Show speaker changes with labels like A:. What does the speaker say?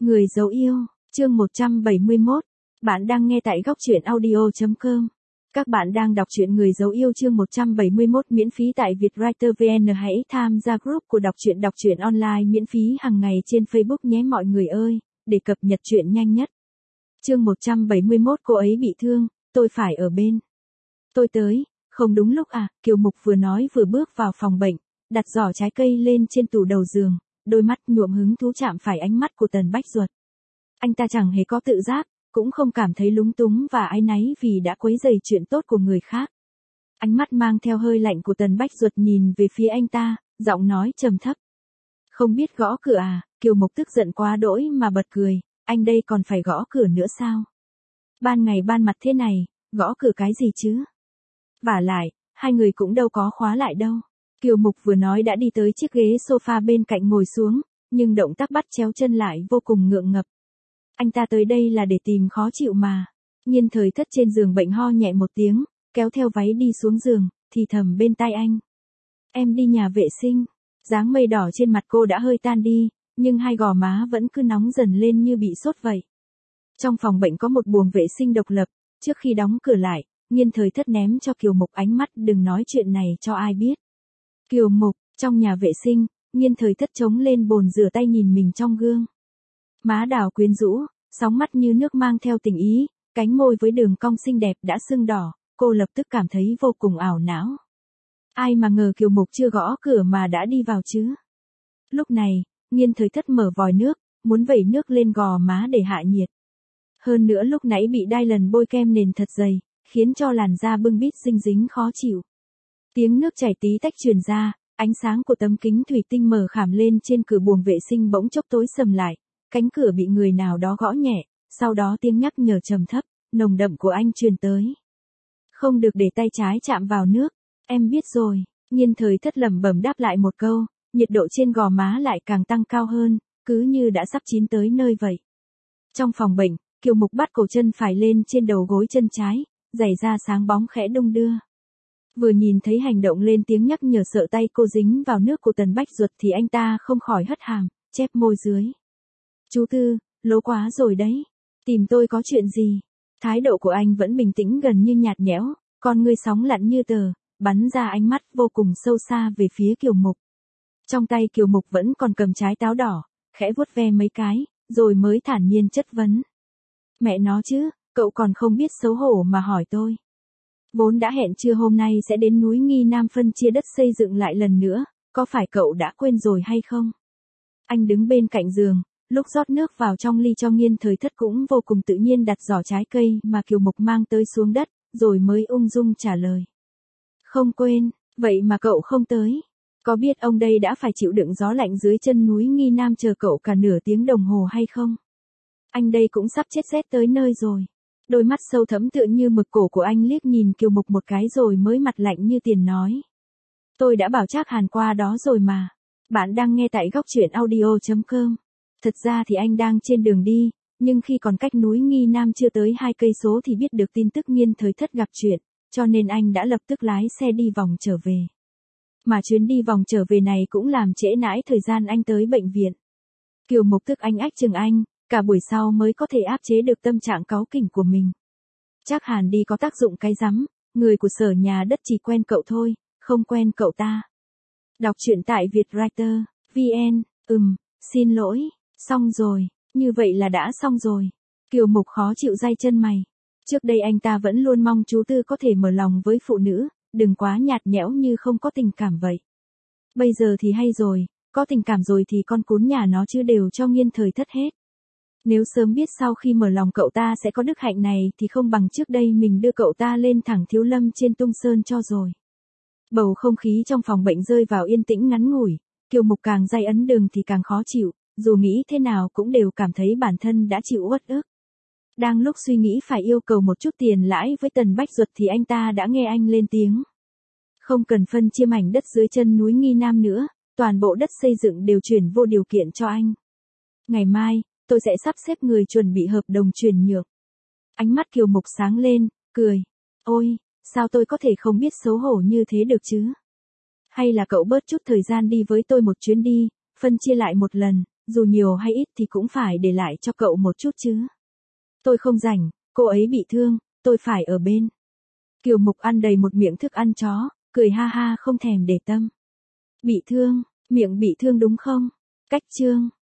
A: Người dấu yêu, chương 171. Bạn đang nghe tại góc truyện audio.com. Các bạn đang đọc truyện Người dấu yêu chương 171 miễn phí tại Vietwriter VN. Hãy tham gia group của đọc truyện online miễn phí hàng ngày trên Facebook nhé mọi người ơi, để cập nhật truyện nhanh nhất. Chương 171 cô ấy bị thương, tôi phải ở bên. Tôi tới, không đúng lúc à, Kiều Mục vừa nói vừa bước vào phòng bệnh, đặt giỏ trái cây lên trên tủ đầu giường, đôi mắt nhuộm hứng thú chạm phải ánh mắt của Tần Bách Duật. Anh ta chẳng hề có tự giác, cũng không cảm thấy lúng túng và áy náy vì đã quấy rầy chuyện tốt của người khác. Ánh mắt mang theo hơi lạnh của Tần Bách Duật nhìn về phía anh ta, giọng nói trầm thấp. Không biết gõ cửa à, Kiều Mục tức giận quá đỗi mà bật cười, anh đây còn phải gõ cửa nữa sao? Ban ngày ban mặt thế này, gõ cửa cái gì chứ? Vả lại, hai người cũng đâu có khóa lại đâu. Kiều Mục vừa nói đã đi tới chiếc ghế sofa bên cạnh ngồi xuống, nhưng động tác bắt chéo chân lại vô cùng ngượng ngập. Anh ta tới đây là để tìm khó chịu mà. Nhiên Thời Thất trên giường bệnh ho nhẹ một tiếng, kéo theo váy đi xuống giường, thì thầm bên tai anh. Em đi nhà vệ sinh. Dáng mây đỏ trên mặt cô đã hơi tan đi, nhưng hai gò má vẫn cứ nóng dần lên như bị sốt vậy. Trong phòng bệnh có một buồng vệ sinh độc lập, trước khi đóng cửa lại, Nhiên Thời Thất ném cho Kiều Mục ánh mắt đừng nói chuyện này cho ai biết. Kiều Mục, trong nhà vệ sinh, Nhiên Thời Thất chống lên bồn rửa tay nhìn mình trong gương. Má đào quyến rũ, sóng mắt như nước mang theo tình ý, cánh môi với đường cong xinh đẹp đã sưng đỏ, cô lập tức cảm thấy vô cùng ảo não. Ai mà ngờ Kiều Mục chưa gõ cửa mà đã đi vào chứ. Lúc này, Nhiên Thời Thất mở vòi nước, muốn vẩy nước lên gò má để hạ nhiệt. Hơn nữa lúc nãy bị đai lần bôi kem nền thật dày, khiến cho làn da bưng bít dinh dính khó chịu. Tiếng nước chảy tí tách truyền ra, ánh sáng của tấm kính thủy tinh mờ khảm lên trên cửa buồng vệ sinh bỗng chốc tối sầm lại, cánh cửa bị người nào đó gõ nhẹ, sau đó tiếng nhắc nhở trầm thấp, nồng đậm của anh truyền tới. Không được để tay trái chạm vào nước, em biết rồi. Nhiên Thời Thất lẩm bẩm đáp lại một câu, nhiệt độ trên gò má lại càng tăng cao hơn, cứ như đã sắp chín tới nơi vậy. Trong phòng bệnh, Kiều Mục bắt cổ chân phải lên trên đầu gối chân trái, giày da sáng bóng khẽ đung đưa. Vừa nhìn thấy hành động lên tiếng nhắc nhở sợ tay cô dính vào nước của Tần Bách Duật thì anh ta không khỏi hất hàm, chép môi dưới. Chú Tư, lố quá rồi đấy. Tìm tôi có chuyện gì? Thái độ của anh vẫn bình tĩnh gần như nhạt nhẽo, con ngươi sóng lặn như tờ, bắn ra ánh mắt vô cùng sâu xa về phía Kiều Mục. Trong tay Kiều Mục vẫn còn cầm trái táo đỏ, khẽ vuốt ve mấy cái, rồi mới thản nhiên chất vấn. Mẹ nó chứ, cậu còn không biết xấu hổ mà hỏi tôi. Vốn đã hẹn trưa hôm nay sẽ đến núi Nghi Nam phân chia đất xây dựng lại lần nữa, có phải cậu đã quên rồi hay không? Anh đứng bên cạnh giường, lúc rót nước vào trong ly cho Nhiên Thời Thất cũng vô cùng tự nhiên đặt giỏ trái cây mà Kiều Mục mang tới xuống đất, rồi mới ung dung trả lời. Không quên, vậy mà cậu không tới. Có biết ông đây đã phải chịu đựng gió lạnh dưới chân núi Nghi Nam chờ cậu cả nửa tiếng đồng hồ hay không? Anh đây cũng sắp chết rét tới nơi rồi. Đôi mắt sâu thẫm tựa như mực cổ của anh liếc nhìn Kiều Mục một cái rồi mới mặt lạnh như tiền nói. Tôi đã bảo Trác Hàn qua đó rồi mà. Bạn đang nghe tại góc truyện audio.com. Thật ra thì anh đang trên đường đi, nhưng khi còn cách núi Nghi Nam chưa tới 2 cây số thì biết được tin tức Nhiên Thời Thất gặp chuyện, cho nên anh đã lập tức lái xe đi vòng trở về. Mà chuyến đi vòng trở về này cũng làm trễ nãi thời gian anh tới bệnh viện. Kiều Mục tức anh ách chừng anh, cả buổi sau mới có thể áp chế được tâm trạng cáu kỉnh của mình. Trác Hàn đi có tác dụng cái rắm, người của Sở Nhà Đất chỉ quen cậu thôi, không quen cậu ta. Đọc truyện tại Vietwriter VN. Xin lỗi, xong rồi, như vậy là đã xong rồi. Kiều Mục khó chịu day chân mày. Trước đây anh ta vẫn luôn mong chú Tư có thể mở lòng với phụ nữ, đừng quá nhạt nhẽo như không có tình cảm vậy. Bây giờ thì hay rồi, có tình cảm rồi thì con cún nhà nó chứ đều cho Nhiên Thời Thất hết. Nếu sớm biết sau khi mở lòng cậu ta sẽ có đức hạnh này thì không bằng trước đây mình đưa cậu ta lên thẳng Thiếu Lâm trên Tung Sơn cho rồi. Bầu không khí trong phòng bệnh rơi vào yên tĩnh ngắn ngủi, Kiều Mục càng day ấn đường thì càng khó chịu, dù nghĩ thế nào cũng đều cảm thấy bản thân đã chịu uất ức. Đang lúc suy nghĩ phải yêu cầu một chút tiền lãi với Tần Bách Duật thì anh ta đã nghe anh lên tiếng. Không cần phân chia mảnh đất dưới chân núi Nghi Nam nữa, toàn bộ đất xây dựng đều chuyển vô điều kiện cho anh. Ngày mai, tôi sẽ sắp xếp người chuẩn bị hợp đồng chuyển nhượng. Ánh mắt Kiều Mục sáng lên, cười. Ôi, sao tôi có thể không biết xấu hổ như thế được chứ? Hay là cậu bớt chút thời gian đi với tôi một chuyến đi, phân chia lại một lần, dù nhiều hay ít thì cũng phải để lại cho cậu một chút chứ. Tôi không rảnh, cô ấy bị thương, tôi phải ở bên. Kiều Mục ăn đầy một miệng thức ăn chó, cười ha ha không thèm để tâm. Bị thương, miệng bị thương đúng không? Cách Trương,